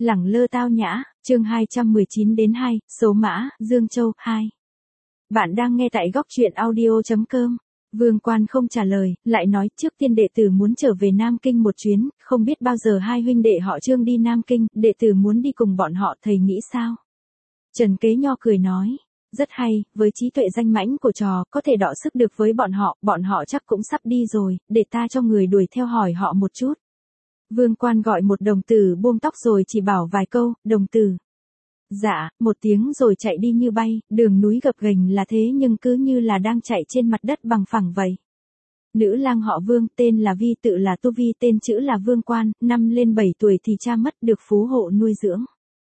Lẳng lơ tao nhã, chương 219 đến 2, số mã, Dương Châu, 2. Bạn đang nghe tại góc truyện audio.com. Vương Quan không trả lời, lại nói trước tiên đệ tử muốn trở về Nam Kinh một chuyến, không biết bao giờ hai huynh đệ họ Trương đi Nam Kinh, đệ tử muốn đi cùng bọn họ, thầy nghĩ sao? Trần Kế Nho cười nói, rất hay, với trí tuệ danh mãnh của trò, có thể đọ sức được với bọn họ chắc cũng sắp đi rồi, để ta cho người đuổi theo hỏi họ một chút. Vương Quan gọi một đồng tử buông tóc rồi chỉ bảo vài câu, đồng tử. Dạ, một tiếng rồi chạy đi như bay, đường núi gập ghềnh là thế nhưng cứ như là đang chạy trên mặt đất bằng phẳng vậy. Nữ lang họ Vương, tên là Vi, tự là Tu Vi, tên chữ là Vương Quan, năm lên 7 tuổi thì cha mất, được phú hộ nuôi dưỡng.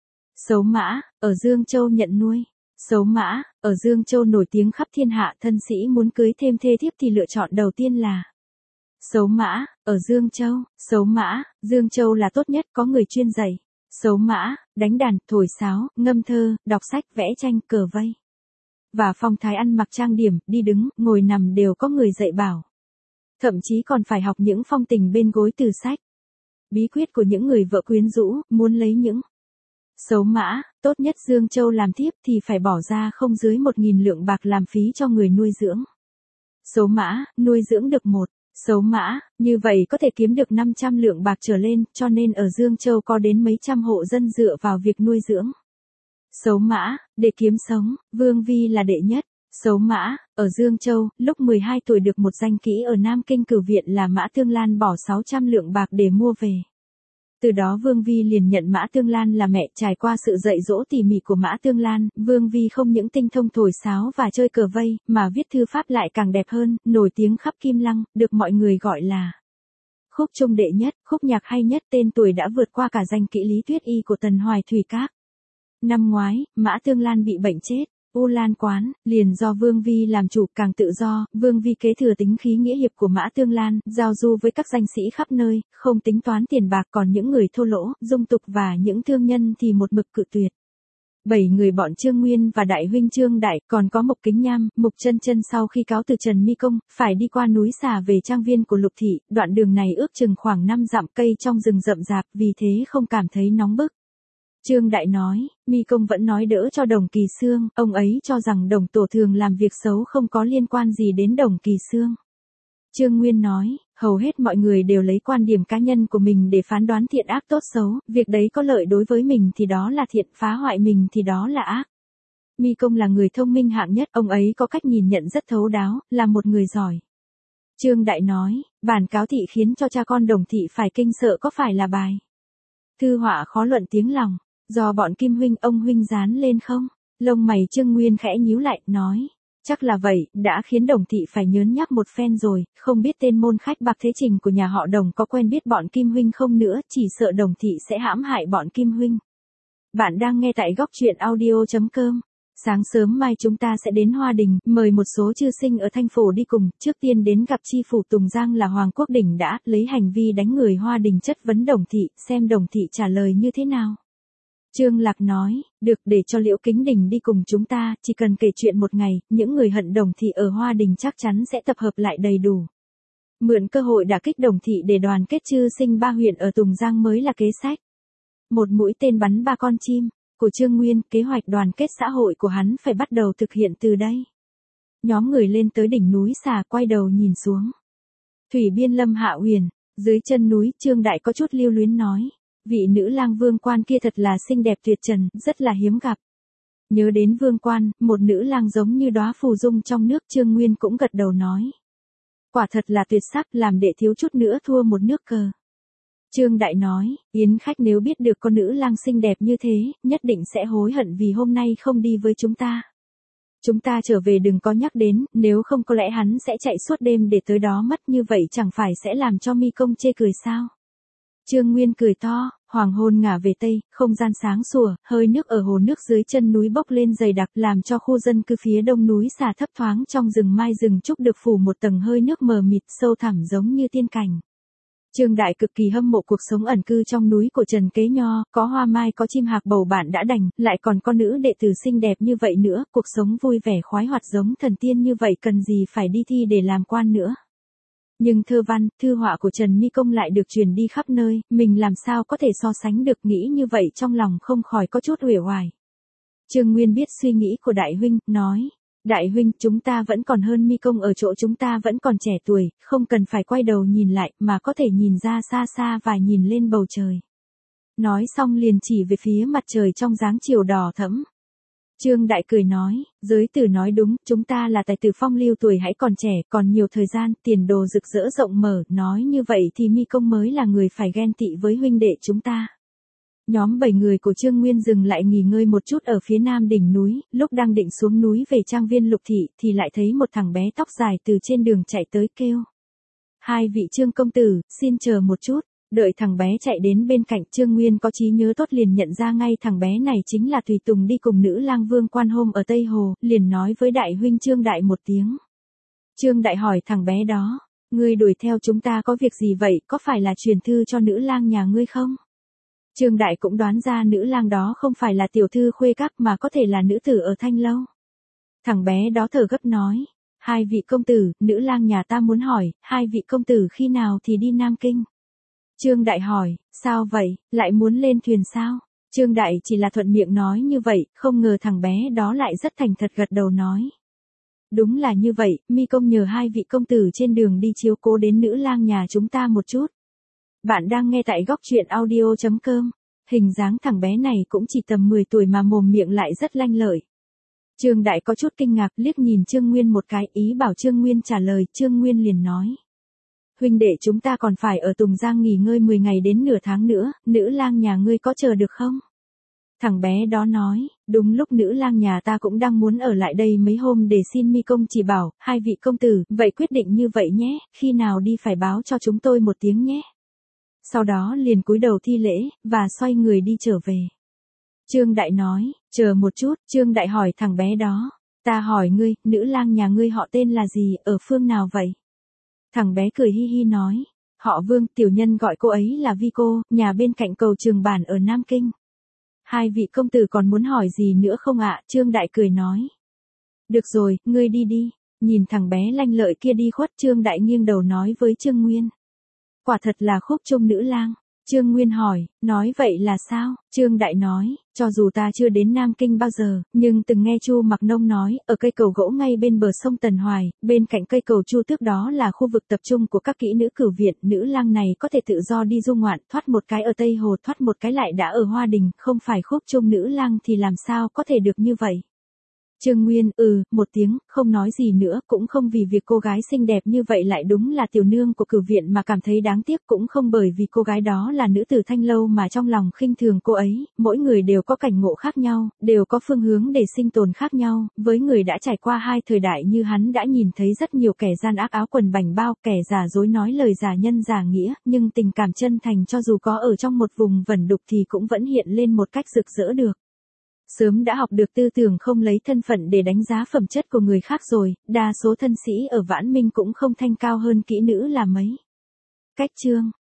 Sấu Mã, ở Dương Châu nhận nuôi. Sấu Mã, ở Dương Châu nổi tiếng khắp thiên hạ, thân sĩ muốn cưới thêm thê thiếp thì lựa chọn đầu tiên là Sấu Mã, ở Dương Châu. Sấu Mã, Dương Châu là tốt nhất, có người chuyên dạy. Sấu Mã, đánh đàn, thổi sáo, ngâm thơ, đọc sách, vẽ tranh, cờ vây. Và phong thái ăn mặc trang điểm, đi đứng, ngồi nằm đều có người dạy bảo. Thậm chí còn phải học những phong tình bên gối từ sách. Bí quyết của những người vợ quyến rũ, muốn lấy những Sấu Mã, tốt nhất Dương Châu làm thiếp thì phải bỏ ra không dưới 1.000 lượng bạc làm phí cho người nuôi dưỡng. Sấu Mã, nuôi dưỡng được một Sấu Mã, như vậy có thể kiếm được 500 lượng bạc trở lên, cho nên ở Dương Châu có đến mấy trăm hộ dân dựa vào việc nuôi dưỡng. Sấu Mã, để kiếm sống, Vương Vi là đệ nhất. Sấu Mã, ở Dương Châu, lúc 12 tuổi được một danh kỹ ở Nam Kinh Cửu Viện là Mã Tương Lan bỏ 600 lượng bạc để mua về. Từ đó Vương Vi liền nhận Mã Tương Lan là mẹ, trải qua sự dạy dỗ tỉ mỉ của Mã Tương Lan, Vương Vi không những tinh thông thổi sáo và chơi cờ vây, mà viết thư pháp lại càng đẹp hơn, nổi tiếng khắp Kim Lăng, được mọi người gọi là khúc trung đệ nhất, khúc nhạc hay nhất, tên tuổi đã vượt qua cả danh kỹ Lý Tuyết Y của Tần Hoài Thủy Các. Năm ngoái, Mã Tương Lan bị bệnh chết. U Lan Quán, liền do Vương Vi làm chủ, càng tự do, Vương Vi kế thừa tính khí nghĩa hiệp của Mã Tương Lan, giao du với các danh sĩ khắp nơi, không tính toán tiền bạc, còn những người thô lỗ, dung tục và những thương nhân thì một mực cự tuyệt. 7 người bọn Trương Nguyên và đại huynh Trương Đại, còn có Mộc Kính Nham, Mục Chân Chân sau khi cáo từ Trần Mi Công, phải đi qua núi Xà về trang viên của Lục Thị, đoạn đường này ước chừng khoảng 5 dặm, cây trong rừng rậm rạp, vì thế không cảm thấy nóng bức. Trương Đại nói, Mi Công vẫn nói đỡ cho Đồng Kỳ Xương, ông ấy cho rằng Đồng Tổ thường làm việc xấu không có liên quan gì đến Đồng Kỳ Xương. Trương Nguyên nói, hầu hết mọi người đều lấy quan điểm cá nhân của mình để phán đoán thiện ác tốt xấu, việc đấy có lợi đối với mình thì đó là thiện, phá hoại mình thì đó là ác. Mi Công là người thông minh hạng nhất, ông ấy có cách nhìn nhận rất thấu đáo, là một người giỏi. Trương Đại nói, bản cáo thị khiến cho cha con Đồng Thị phải kinh sợ có phải là bài thư họa khó luận tiếng lòng, do bọn Kim huynh ông huynh dán lên không? Lông mày Trương Nguyên khẽ nhíu lại, nói, chắc là vậy, đã khiến Đồng Thị phải nhớn nhắc một phen rồi, không biết tên môn khách Bạc Thế Trình của nhà họ Đồng có quen biết bọn Kim huynh không nữa, chỉ sợ Đồng Thị sẽ hãm hại bọn Kim huynh. Bạn đang nghe tại góc truyện audio.com. Sáng sớm mai chúng ta sẽ đến Hoa Đình, mời một số chư sinh ở Thanh Phổ đi cùng, trước tiên đến gặp chi phủ Tùng Giang là Hoàng Quốc Đỉnh đã, lấy hành vi đánh người Hoa Đình chất vấn Đồng Thị, xem Đồng Thị trả lời như thế nào. Trương Lạc nói, được, để cho Liễu Kính Đình đi cùng chúng ta, chỉ cần kể chuyện một ngày, những người hận Đồng Thị ở Hoa Đình chắc chắn sẽ tập hợp lại đầy đủ. Mượn cơ hội đả kích Đồng Thị để đoàn kết chư sinh 3 huyện ở Tùng Giang mới là kế sách. Một mũi tên bắn 3 con chim. Của Trương Nguyên, kế hoạch đoàn kết xã hội của hắn phải bắt đầu thực hiện từ đây. Nhóm người lên tới đỉnh núi Xà, quay đầu nhìn xuống. Thủy biên Lâm Hạ Huyền, dưới chân núi, Trương Đại có chút lưu luyến nói, vị nữ lang Vương Quan kia thật là xinh đẹp tuyệt trần, rất là hiếm gặp. Nhớ đến Vương Quan, một nữ lang giống như đóa phù dung trong nước, Trương Nguyên cũng gật đầu nói. Quả thật là tuyệt sắc, làm đệ thiếu chút nữa thua một nước cờ. Trương Đại nói, yến khách nếu biết được con nữ lang xinh đẹp như thế, nhất định sẽ hối hận vì hôm nay không đi với chúng ta. Chúng ta trở về đừng có nhắc đến, nếu không có lẽ hắn sẽ chạy suốt đêm để tới đó mất, như vậy chẳng phải sẽ làm cho Mi Công chê cười sao. Trương Nguyên cười to, hoàng hôn ngả về tây, không gian sáng sủa, hơi nước ở hồ nước dưới chân núi bốc lên dày đặc, làm cho khu dân cư phía đông núi Xà thấp thoáng trong rừng mai rừng trúc được phủ một tầng hơi nước mờ mịt sâu thẳm giống như tiên cảnh. Trương Đại cực kỳ hâm mộ cuộc sống ẩn cư trong núi của Trần Kế Nho, có hoa mai có chim hạc bầu bạn đã đành, lại còn có nữ đệ tử xinh đẹp như vậy nữa, cuộc sống vui vẻ khoái hoạt giống thần tiên như vậy cần gì phải đi thi để làm quan nữa. Nhưng thơ văn, thư họa của Trần Mi Công lại được truyền đi khắp nơi, mình làm sao có thể so sánh được, nghĩ như vậy trong lòng không khỏi có chút uể oải. Trương Nguyên biết suy nghĩ của đại huynh, nói. Đại huynh, chúng ta vẫn còn hơn Mi Công ở chỗ chúng ta vẫn còn trẻ tuổi, không cần phải quay đầu nhìn lại, mà có thể nhìn ra xa xa và nhìn lên bầu trời. Nói xong liền chỉ về phía mặt trời trong dáng chiều đỏ thẫm. Trương Đại cười nói, giới tử nói đúng, chúng ta là tài tử phong lưu tuổi hãy còn trẻ, còn nhiều thời gian, tiền đồ rực rỡ rộng mở, nói như vậy thì Mi Công mới là người phải ghen tị với huynh đệ chúng ta. Nhóm 7 người của Trương Nguyên dừng lại nghỉ ngơi một chút ở phía nam đỉnh núi, lúc đang định xuống núi về trang viên Lục Thị thì lại thấy một thằng bé tóc dài từ trên đường chạy tới kêu. Hai vị Trương công tử, xin chờ một chút. Đợi thằng bé chạy đến bên cạnh, Trương Nguyên có trí nhớ tốt liền nhận ra ngay thằng bé này chính là tùy tùng đi cùng nữ lang Vương Quan hôm ở Tây Hồ, liền nói với đại huynh Trương Đại một tiếng. Trương Đại hỏi thằng bé đó, ngươi đuổi theo chúng ta có việc gì vậy, có phải là truyền thư cho nữ lang nhà ngươi không? Trương Đại cũng đoán ra nữ lang đó không phải là tiểu thư khuê các mà có thể là nữ tử ở Thanh Lâu. Thằng bé đó thở gấp nói, hai vị công tử, nữ lang nhà ta muốn hỏi, hai vị công tử khi nào thì đi Nam Kinh? Trương Đại hỏi, sao vậy, lại muốn lên thuyền sao? Trương Đại chỉ là thuận miệng nói như vậy, không ngờ thằng bé đó lại rất thành thật gật đầu nói. Đúng là như vậy, Mi Công nhờ hai vị công tử trên đường đi chiếu cố đến nữ lang nhà chúng ta một chút. Bạn đang nghe tại góc truyện audio.com. Hình dáng thằng bé này cũng chỉ tầm 10 tuổi mà mồm miệng lại rất lanh lợi. Trương Đại có chút kinh ngạc liếc nhìn Trương Nguyên một cái, ý bảo Trương Nguyên trả lời, Trương Nguyên liền nói. Huynh đệ chúng ta còn phải ở Tùng Giang nghỉ ngơi 10 ngày đến nửa tháng nữa, nữ lang nhà ngươi có chờ được không? Thằng bé đó nói, đúng lúc nữ lang nhà ta cũng đang muốn ở lại đây mấy hôm để xin Mi Công chỉ bảo, hai vị công tử, vậy quyết định như vậy nhé, khi nào đi phải báo cho chúng tôi một tiếng nhé. Sau đó liền cúi đầu thi lễ, và xoay người đi trở về. Trương Đại nói, chờ một chút, Trương Đại hỏi thằng bé đó, ta hỏi ngươi, nữ lang nhà ngươi họ tên là gì, ở phương nào vậy? Thằng bé cười hi hi nói, họ Vương, tiểu nhân gọi cô ấy là Vi cô, nhà bên cạnh cầu Trường Bản ở Nam Kinh. Hai vị công tử còn muốn hỏi gì nữa không ạ? Trương Đại cười nói. Được rồi, ngươi đi đi. Nhìn thằng bé lanh lợi kia đi khuất, Trương Đại nghiêng đầu nói với Trương Nguyên. Quả thật là khúc trung nữ lang. Trương Nguyên hỏi, nói vậy là sao? Trương Đại nói, cho dù ta chưa đến Nam Kinh bao giờ, nhưng từng nghe Chu Mặc Nông nói, ở cây cầu gỗ ngay bên bờ sông Tần Hoài, bên cạnh cây cầu Chu Tước đó là khu vực tập trung của các kỹ nữ cửu viện, nữ lang này có thể tự do đi du ngoạn, thoát một cái ở Tây Hồ, thoát một cái lại đã ở Hoa Đình, không phải khúc trung nữ lang thì làm sao có thể được như vậy? Trương Nguyên, một tiếng, không nói gì nữa, cũng không vì việc cô gái xinh đẹp như vậy lại đúng là tiểu nương của cửu viện mà cảm thấy đáng tiếc, cũng không bởi vì cô gái đó là nữ tử Thanh Lâu mà trong lòng khinh thường cô ấy, mỗi người đều có cảnh ngộ khác nhau, đều có phương hướng để sinh tồn khác nhau, với người đã trải qua hai thời đại như hắn đã nhìn thấy rất nhiều kẻ gian ác áo quần bảnh bao, kẻ giả dối nói lời giả nhân giả nghĩa, nhưng tình cảm chân thành cho dù có ở trong một vùng vẩn đục thì cũng vẫn hiện lên một cách rực rỡ được. Sớm đã học được tư tưởng không lấy thân phận để đánh giá phẩm chất của người khác rồi, đa số thân sĩ ở Vãn Minh cũng không thanh cao hơn kỹ nữ là mấy. Cách chương